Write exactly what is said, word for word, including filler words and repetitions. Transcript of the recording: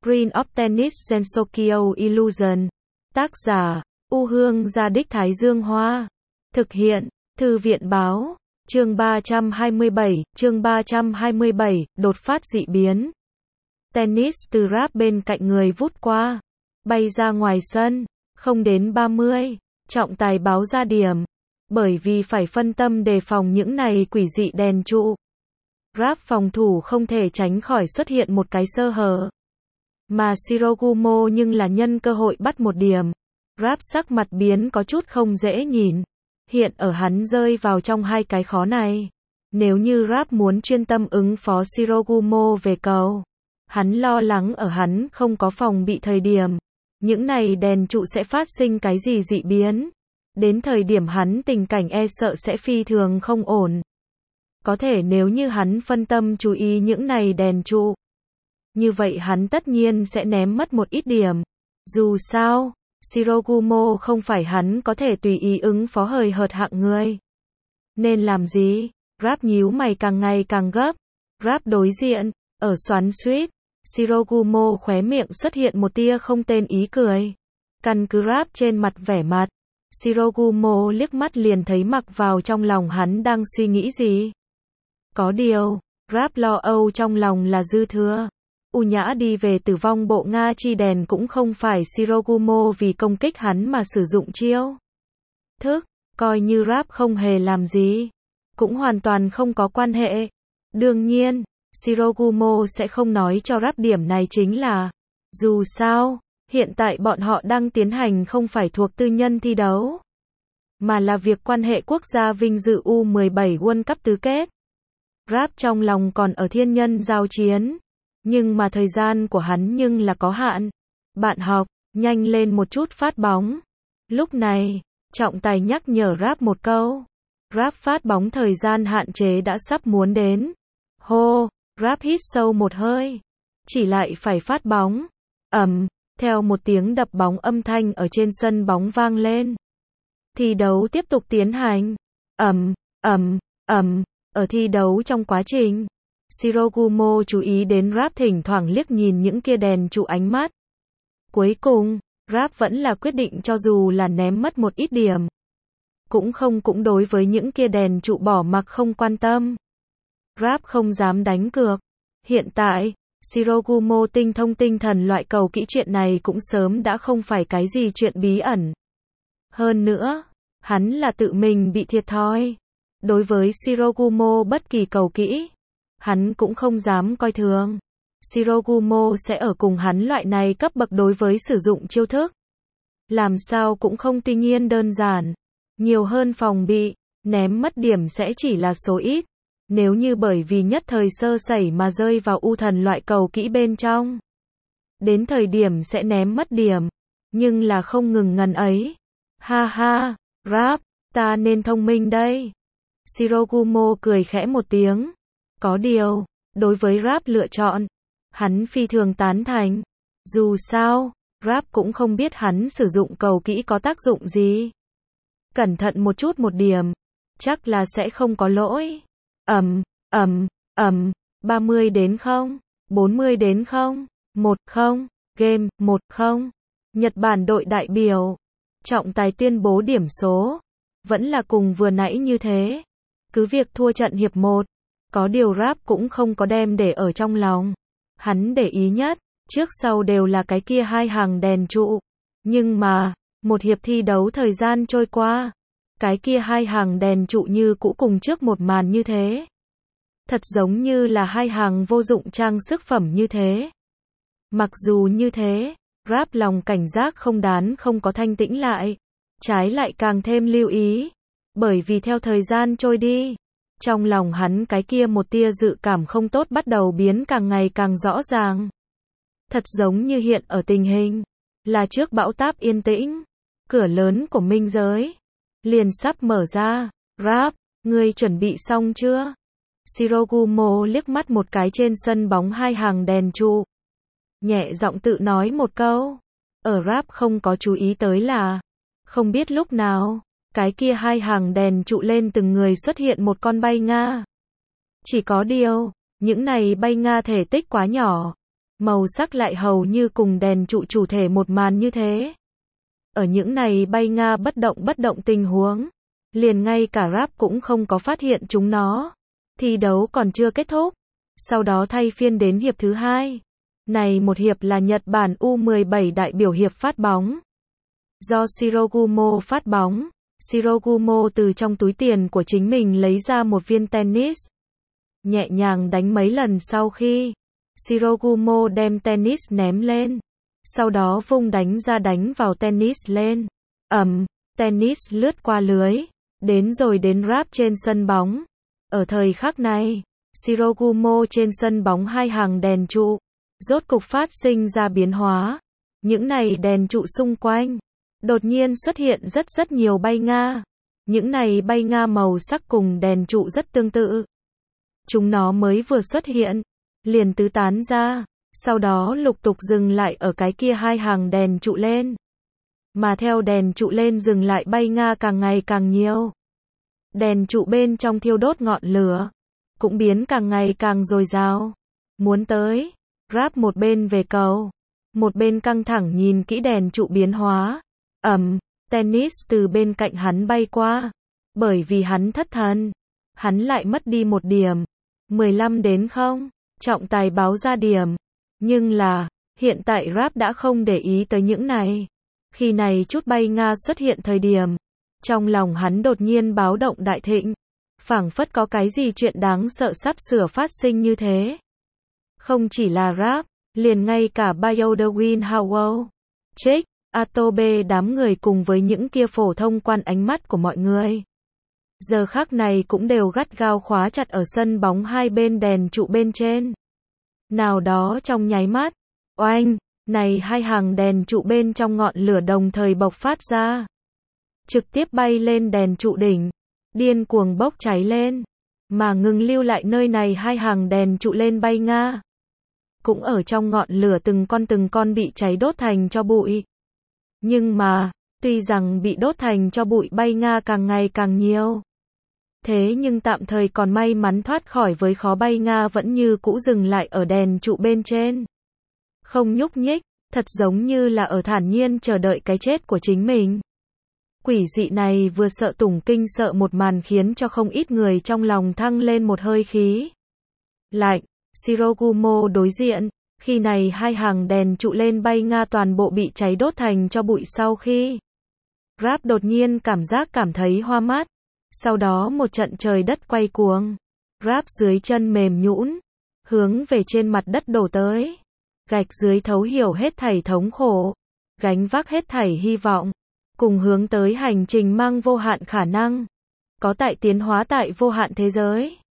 Green of Tennis Gensokyo Illusion. Tác giả, U Hương Gia Đích Thái Dương Hoa. Thực hiện, Thư viện Báo. Chương ba trăm hai mươi bảy, chương ba trăm hai mươi bảy, đột phát dị biến. Tennis từ ráp bên cạnh người vút qua, bay ra ngoài sân, không đến ba mươi, trọng tài báo ra điểm. Bởi vì phải phân tâm đề phòng những này quỷ dị đèn trụ. Ráp phòng thủ không thể tránh khỏi xuất hiện một cái sơ hở. Mà Shirogumo nhưng là nhân cơ hội bắt một điểm. Ráp sắc mặt biến có chút không dễ nhìn. Hiện ở hắn rơi vào trong hai cái khó này. Nếu như Ráp muốn chuyên tâm ứng phó Shirogumo về cầu, hắn lo lắng ở hắn không có phòng bị thời điểm. Những này đèn trụ sẽ phát sinh cái gì dị biến. Đến thời điểm hắn tình cảnh e sợ sẽ phi thường không ổn. Có thể nếu như hắn phân tâm chú ý những này đèn trụ, như vậy hắn tất nhiên sẽ ném mất một ít điểm. Dù sao, Shirogumo không phải hắn có thể tùy ý ứng phó hời hợt hạng người. Nên làm gì? Ráp nhíu mày càng ngày càng gấp. Ráp đối diện, ở xoắn xuýt, Shirogumo khóe miệng xuất hiện một tia không tên ý cười. Căn cứ Ráp trên mặt vẻ mặt, Shirogumo liếc mắt liền thấy mặc vào trong lòng hắn đang suy nghĩ gì. Có điều, Ráp lo âu trong lòng là dư thừa. U nhã đi về tử vong bộ Nga chi đèn cũng không phải Shirogumo vì công kích hắn mà sử dụng chiêu thức, coi như Ráp không hề làm gì, cũng hoàn toàn không có quan hệ. Đương nhiên, Shirogumo sẽ không nói cho Ráp điểm này chính là, dù sao, hiện tại bọn họ đang tiến hành không phải thuộc tư nhân thi đấu, mà là việc quan hệ quốc gia vinh dự U mười bảy World Cup tứ kết. Ráp trong lòng còn ở thiên nhân giao chiến, nhưng mà thời gian của hắn nhưng là có hạn. Bạn học, nhanh lên một chút phát bóng. Lúc này, trọng tài nhắc nhở Ráp một câu. Ráp phát bóng thời gian hạn chế đã sắp muốn đến. Hô, Ráp hít sâu một hơi. Chỉ lại phải phát bóng. Ầm, theo một tiếng đập bóng âm thanh ở trên sân bóng vang lên. Thi đấu tiếp tục tiến hành. Ầm, ầm, ầm, ở thi đấu trong quá trình, Shirogumo chú ý đến Ráp thỉnh thoảng liếc nhìn những kia đèn trụ ánh mắt. Cuối cùng, Ráp vẫn là quyết định cho dù là ném mất một ít điểm, cũng không cũng đối với những kia đèn trụ bỏ mặc không quan tâm. Ráp không dám đánh cược. Hiện tại, Shirogumo tinh thông tinh thần loại cầu kỹ chuyện này cũng sớm đã không phải cái gì chuyện bí ẩn. Hơn nữa, hắn là tự mình bị thiệt thòi. Đối với Shirogumo bất kỳ cầu kỹ, hắn cũng không dám coi thường. Shirogumo sẽ ở cùng hắn loại này cấp bậc đối với sử dụng chiêu thức. Làm sao cũng không tuy nhiên đơn giản. Nhiều hơn phòng bị, ném mất điểm sẽ chỉ là số ít. Nếu như bởi vì nhất thời sơ sẩy mà rơi vào u thần loại cầu kỹ bên trong, đến thời điểm sẽ ném mất điểm. Nhưng là không ngừng ngần ấy. Ha ha, Ráp, ta nên thông minh đây. Shirogumo cười khẽ một tiếng. Có điều, đối với Ráp lựa chọn, hắn phi thường tán thành. Dù sao, Ráp cũng không biết hắn sử dụng cầu kỹ có tác dụng gì. Cẩn thận một chút một điểm, chắc là sẽ không có lỗi. Ầm, ầm, ầm, ba mươi đến không, bốn mươi đến không, một không, game, một không. Nhật Bản đội đại biểu, trọng tài tuyên bố điểm số, vẫn là cùng vừa nãy như thế. Cứ việc thua trận hiệp một, có điều Ráp cũng không có đem để ở trong lòng. Hắn để ý nhất, trước sau đều là cái kia hai hàng đèn trụ. Nhưng mà, một hiệp thi đấu thời gian trôi qua, cái kia hai hàng đèn trụ như cũ cùng trước một màn như thế. Thật giống như là hai hàng vô dụng trang sức phẩm như thế. Mặc dù như thế, Ráp lòng cảnh giác không đán không có thanh tĩnh lại. Trái lại càng thêm lưu ý. Bởi vì theo thời gian trôi đi, trong lòng hắn cái kia một tia dự cảm không tốt bắt đầu biến càng ngày càng rõ ràng. Thật giống như hiện ở tình hình, là trước bão táp yên tĩnh, cửa lớn của minh giới liền sắp mở ra. Ráp, ngươi chuẩn bị xong chưa? Shirogumo liếc mắt một cái trên sân bóng hai hàng đèn trụ, nhẹ giọng tự nói một câu. Ở Ráp không có chú ý tới là, không biết lúc nào, cái kia hai hàng đèn trụ lên từng người xuất hiện một con bay Nga. Chỉ có điều, những này bay Nga thể tích quá nhỏ, Màu sắc lại hầu như cùng đèn trụ chủ thể một màn như thế. Ở những này bay nga bất động bất động tình huống, liền ngay cả Rap cũng không có phát hiện chúng nó. Thi đấu còn chưa kết thúc. Sau đó thay phiên đến hiệp thứ hai. Này một hiệp là Nhật Bản U mười bảy đại biểu hiệp phát bóng. Do Shirogumo phát bóng, Shirogumo từ trong túi tiền của chính mình lấy ra một viên tennis. Nhẹ nhàng đánh mấy lần sau khi Shirogumo đem tennis ném lên. Sau đó vung đánh ra đánh vào tennis lên. Ầm, tennis lướt qua lưới. Đến rồi đến Rap trên sân bóng. Ở thời khắc này, Shirogumo trên sân bóng hai hàng đèn trụ. Rốt cục phát sinh ra biến hóa. Những này đèn trụ xung quanh. Đột nhiên xuất hiện rất rất nhiều bay nga. Những này bay nga màu sắc cùng đèn trụ rất tương tự. Chúng nó mới vừa xuất hiện. Liền tứ tán ra. Sau đó lục tục dừng lại ở cái kia hai hàng đèn trụ lên. Mà theo đèn trụ lên dừng lại bay nga càng ngày càng nhiều. Đèn trụ bên trong thiêu đốt ngọn lửa. Cũng biến càng ngày càng dồi dào. Muốn tới. Rap một bên về cầu. Một bên căng thẳng nhìn kỹ đèn trụ biến hóa. Ầm, tennis từ bên cạnh hắn bay qua. Bởi vì hắn thất thần. Hắn lại mất đi một điểm. mười lăm đến không. Trọng tài báo ra điểm. Nhưng là, hiện tại Rap đã không để ý tới những này. Khi này chút bay nga xuất hiện thời điểm. Trong lòng hắn đột nhiên báo động đại thịnh. Phảng phất có cái gì chuyện đáng sợ sắp sửa phát sinh như thế. Không chỉ là Rap, liền ngay cả Bayodawin Howell, Check, Atobe đám người cùng với những kia phổ thông quan ánh mắt của mọi người. Giờ khắc này cũng đều gắt gao khóa chặt ở sân bóng hai bên đèn trụ bên trên. Nào đó trong nháy mắt, oanh, này hai hàng đèn trụ bên trong ngọn lửa đồng thời bộc phát ra. Trực tiếp bay lên đèn trụ đỉnh, điên cuồng bốc cháy lên, mà ngừng lưu lại nơi này hai hàng đèn trụ lên bay nga. Cũng ở trong ngọn lửa từng con từng con bị cháy đốt thành cho bụi. Nhưng mà, tuy rằng bị đốt thành cho bụi bay nga càng ngày càng nhiều. Thế nhưng tạm thời còn may mắn thoát khỏi với khó bay nga vẫn như cũ dừng lại ở đèn trụ bên trên. Không nhúc nhích, thật giống như là ở thản nhiên chờ đợi cái chết của chính mình. Quỷ dị này vừa sợ tủng kinh sợ một màn khiến cho không ít người trong lòng thăng lên một hơi khí lạnh. Shirogumo đối diện, khi này hai hàng đèn trụ lên bay nga toàn bộ bị cháy đốt thành cho bụi sau khi. Rap đột nhiên cảm giác cảm thấy hoa mắt. Sau đó một trận trời đất quay cuồng. Rap dưới chân mềm nhũn, hướng về trên mặt đất đổ tới. Gạch dưới thấu hiểu hết thảy thống khổ, gánh vác hết thảy hy vọng, cùng hướng tới hành trình mang vô hạn khả năng. Có tại tiến hóa tại vô hạn thế giới.